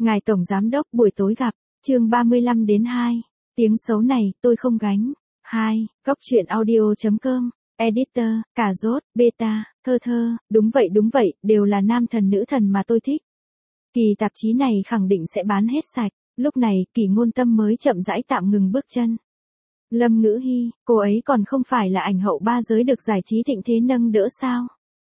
Ngài Tổng Giám Đốc buổi tối gặp, chương 35-2. Tiếng xấu này, tôi không gánh. 2. Góc truyện audio.com. Editor, cà rốt, beta, thơ, đúng vậy, đều là nam thần nữ thần mà tôi thích. Kỳ tạp chí này khẳng định sẽ bán hết sạch. Lúc này, Kỳ Ngôn Tâm mới chậm rãi tạm ngừng bước chân. Lâm Ngữ Hi, cô ấy còn không phải là ảnh hậu ba giới được giải trí thịnh thế nâng đỡ sao?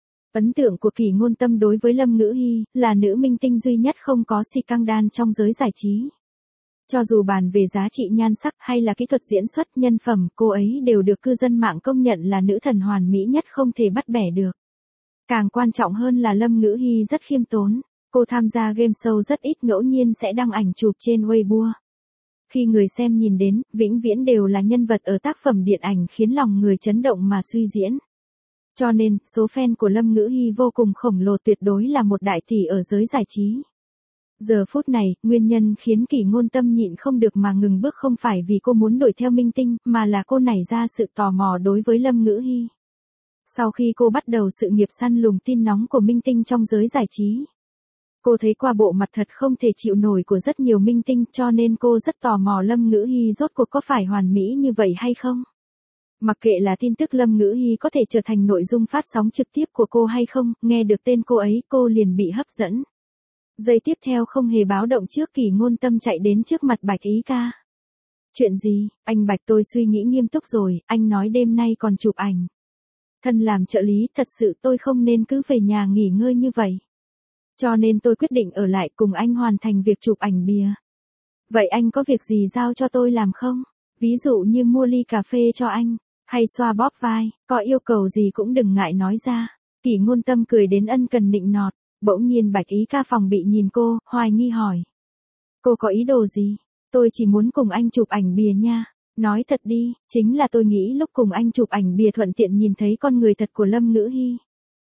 Ấn tượng của Kỳ Ngôn Tâm đối với Lâm Ngữ Hi là nữ minh tinh duy nhất không có scandal trong giới giải trí. Cho dù bàn về giá trị nhan sắc hay là kỹ thuật diễn xuất nhân phẩm, cô ấy đều được cư dân mạng công nhận là nữ thần hoàn mỹ nhất không thể bắt bẻ được. Càng quan trọng hơn là Lâm Ngữ Hi rất khiêm tốn, cô tham gia game show rất ít, ngẫu nhiên sẽ đăng ảnh chụp trên Weibo. Khi người xem nhìn đến, vĩnh viễn đều là nhân vật ở tác phẩm điện ảnh khiến lòng người chấn động mà suy diễn. Cho nên, số fan của Lâm Ngữ Hi vô cùng khổng lồ, tuyệt đối là một đại tỷ ở giới giải trí. Giờ phút này, nguyên nhân khiến Kỳ Ngôn Tâm nhịn không được mà ngừng bước không phải vì cô muốn đuổi theo minh tinh, mà là cô nảy ra sự tò mò đối với Lâm Ngữ Hi. Sau khi cô bắt đầu sự nghiệp săn lùng tin nóng của minh tinh trong giới giải trí, cô thấy qua bộ mặt thật không thể chịu nổi của rất nhiều minh tinh, cho nên cô rất tò mò Lâm Ngữ Hi rốt cuộc có phải hoàn mỹ như vậy hay không. Mặc kệ là tin tức Lâm Ngữ Hi có thể trở thành nội dung phát sóng trực tiếp của cô hay không, nghe được tên cô ấy cô liền bị hấp dẫn. Giây tiếp theo không hề báo động trước, Kỳ Ngôn Tâm chạy đến trước mặt Bạch Ý Ca. Chuyện gì, anh Bạch, tôi suy nghĩ nghiêm túc rồi, anh nói đêm nay còn chụp ảnh. Thân làm trợ lý, thật sự tôi không nên cứ về nhà nghỉ ngơi như vậy. Cho nên tôi quyết định ở lại cùng anh hoàn thành việc chụp ảnh bìa. Vậy anh có việc gì giao cho tôi làm không? Ví dụ như mua ly cà phê cho anh, hay xoa bóp vai, có yêu cầu gì cũng đừng ngại nói ra. Kỳ Ngôn Tâm cười đến ân cần nịnh nọt. Bỗng nhiên Bạch Ý Ca phòng bị nhìn cô, hoài nghi hỏi. Cô có ý đồ gì? Tôi chỉ muốn cùng anh chụp ảnh bìa nha. Nói thật đi, chính là tôi nghĩ lúc cùng anh chụp ảnh bìa thuận tiện nhìn thấy con người thật của Lâm Ngữ Hi.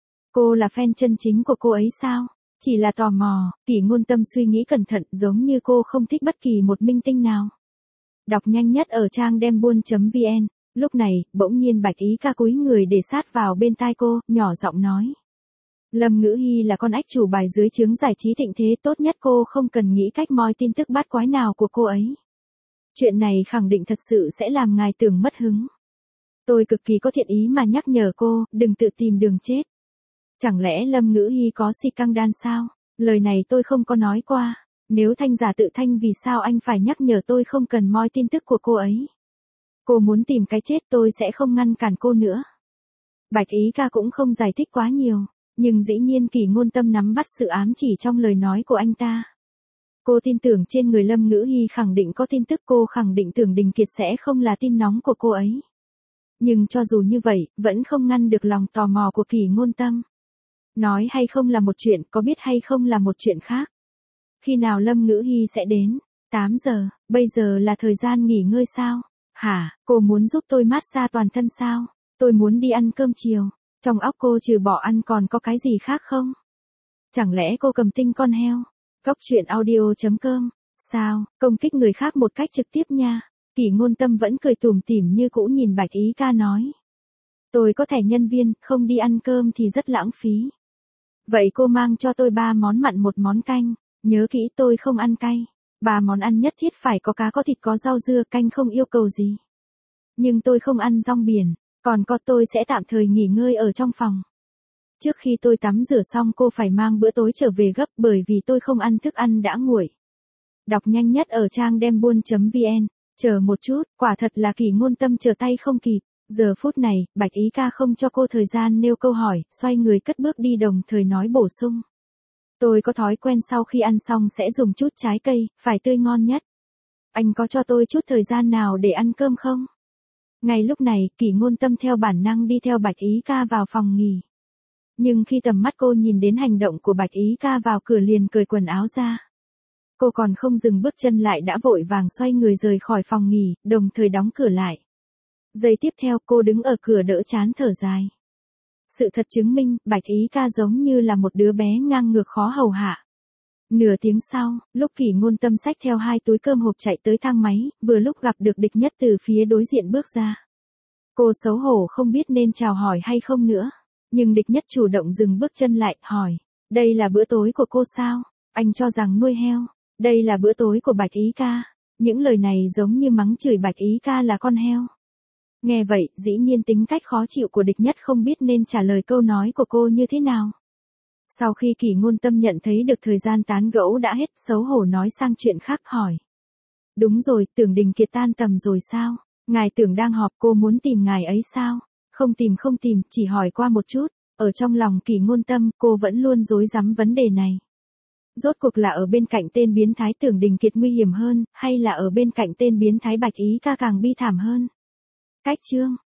Cô là fan chân chính của cô ấy sao? Chỉ là tò mò. Kỳ Ngôn Tâm suy nghĩ cẩn thận, giống như cô không thích bất kỳ một minh tinh nào. Đọc nhanh nhất ở trang dembuôn.vn. Lúc này, bỗng nhiên Bạch Ý Ca cúi người để sát vào bên tai cô, nhỏ giọng nói. Lâm Ngữ Hi là con ách chủ bài dưới trướng giải trí thịnh thế, tốt nhất cô không cần nghĩ cách moi tin tức bát quái nào của cô ấy. Chuyện này khẳng định thật sự sẽ làm ngài tưởng mất hứng. Tôi cực kỳ có thiện ý mà nhắc nhở cô, đừng tự tìm đường chết. Chẳng lẽ Lâm Ngữ Hi có scandal sao? Lời này tôi không có nói qua. Nếu thanh giả tự thanh, vì sao anh phải nhắc nhở tôi không cần moi tin tức của cô ấy? Cô muốn tìm cái chết, tôi sẽ không ngăn cản cô nữa. Bạch Ý Ca cũng không giải thích quá nhiều. Nhưng dĩ nhiên Kỳ Ngôn Tâm nắm bắt sự ám chỉ trong lời nói của anh ta. Cô tin tưởng trên người Lâm Ngữ Hi khẳng định có tin tức, cô khẳng định Tưởng Đình Kiệt sẽ không là tin nóng của cô ấy. Nhưng cho dù như vậy, vẫn không ngăn được lòng tò mò của Kỳ Ngôn Tâm. Nói hay không là một chuyện, có biết hay không là một chuyện khác. Khi nào Lâm Ngữ Hi sẽ đến? 8 giờ, bây giờ là thời gian nghỉ ngơi sao? Hả, cô muốn giúp tôi massage toàn thân sao? Tôi muốn đi ăn cơm chiều. Trong óc cô trừ bỏ ăn còn có cái gì khác không? Chẳng lẽ cô cầm tinh con heo? Góc truyện audio.com. Sao, công kích người khác một cách trực tiếp nha. Kỳ Ngôn Tâm vẫn cười tủm tỉm như cũ nhìn Bạch Ý Ca nói. Tôi có thẻ nhân viên, không đi ăn cơm thì rất lãng phí. Vậy cô mang cho tôi 3 món mặn, 1 món canh. Nhớ kỹ, tôi không ăn cay. 3 món ăn nhất thiết phải có cá, có thịt, có rau dưa, canh không yêu cầu gì. Nhưng tôi không ăn rong biển. Còn tôi sẽ tạm thời nghỉ ngơi ở trong phòng. Trước khi tôi tắm rửa xong cô phải mang bữa tối trở về gấp, bởi vì tôi không ăn thức ăn đã nguội. Đọc nhanh nhất ở trang dembuôn.vn. Chờ một chút, quả thật là Kỳ Ngôn Tâm trở tay không kịp. Giờ phút này, Bạch Ý Ca không cho cô thời gian nêu câu hỏi, xoay người cất bước đi, đồng thời nói bổ sung. Tôi có thói quen sau khi ăn xong sẽ dùng chút trái cây, phải tươi ngon nhất. Anh có cho tôi chút thời gian nào để ăn cơm không? Ngay lúc này, Kỳ Ngôn Tâm theo bản năng đi theo Bạch Ý Ca vào phòng nghỉ. Nhưng khi tầm mắt cô nhìn đến hành động của Bạch Ý Ca vào cửa liền cởi quần áo ra. Cô còn không dừng bước chân lại đã vội vàng xoay người rời khỏi phòng nghỉ, đồng thời đóng cửa lại. Giây tiếp theo cô đứng ở cửa đỡ chán thở dài. Sự thật chứng minh, Bạch Ý Ca giống như là một đứa bé ngang ngược khó hầu hạ. Nửa tiếng sau, lúc Kỳ Ngôn Tâm xách theo 2 túi cơm hộp chạy tới thang máy, vừa lúc gặp được Địch Nhất từ phía đối diện bước ra. Cô xấu hổ không biết nên chào hỏi hay không nữa. Nhưng Địch Nhất chủ động dừng bước chân lại, hỏi. Đây là bữa tối của cô sao? Anh cho rằng nuôi heo. Đây là bữa tối của Bạch Ý ca. Những lời này giống như mắng chửi Bạch Ý ca là con heo. Nghe vậy, dĩ nhiên tính cách khó chịu của địch nhất không biết nên trả lời câu nói của cô như thế nào. Sau khi Kỷ Ngôn Tâm nhận thấy được thời gian tán gẫu đã hết, xấu hổ nói sang chuyện khác hỏi. Đúng rồi, Tưởng Đình Kiệt tan tầm rồi sao? Ngài Tưởng đang họp, cô muốn tìm ngài ấy sao? Không tìm, chỉ hỏi qua một chút. Ở trong lòng Kỷ Ngôn Tâm, cô vẫn luôn rối rắm vấn đề này. Rốt cuộc là ở bên cạnh tên biến thái Tưởng Đình Kiệt nguy hiểm hơn, hay là ở bên cạnh tên biến thái Bạch Ý ca càng bi thảm hơn? Cách chương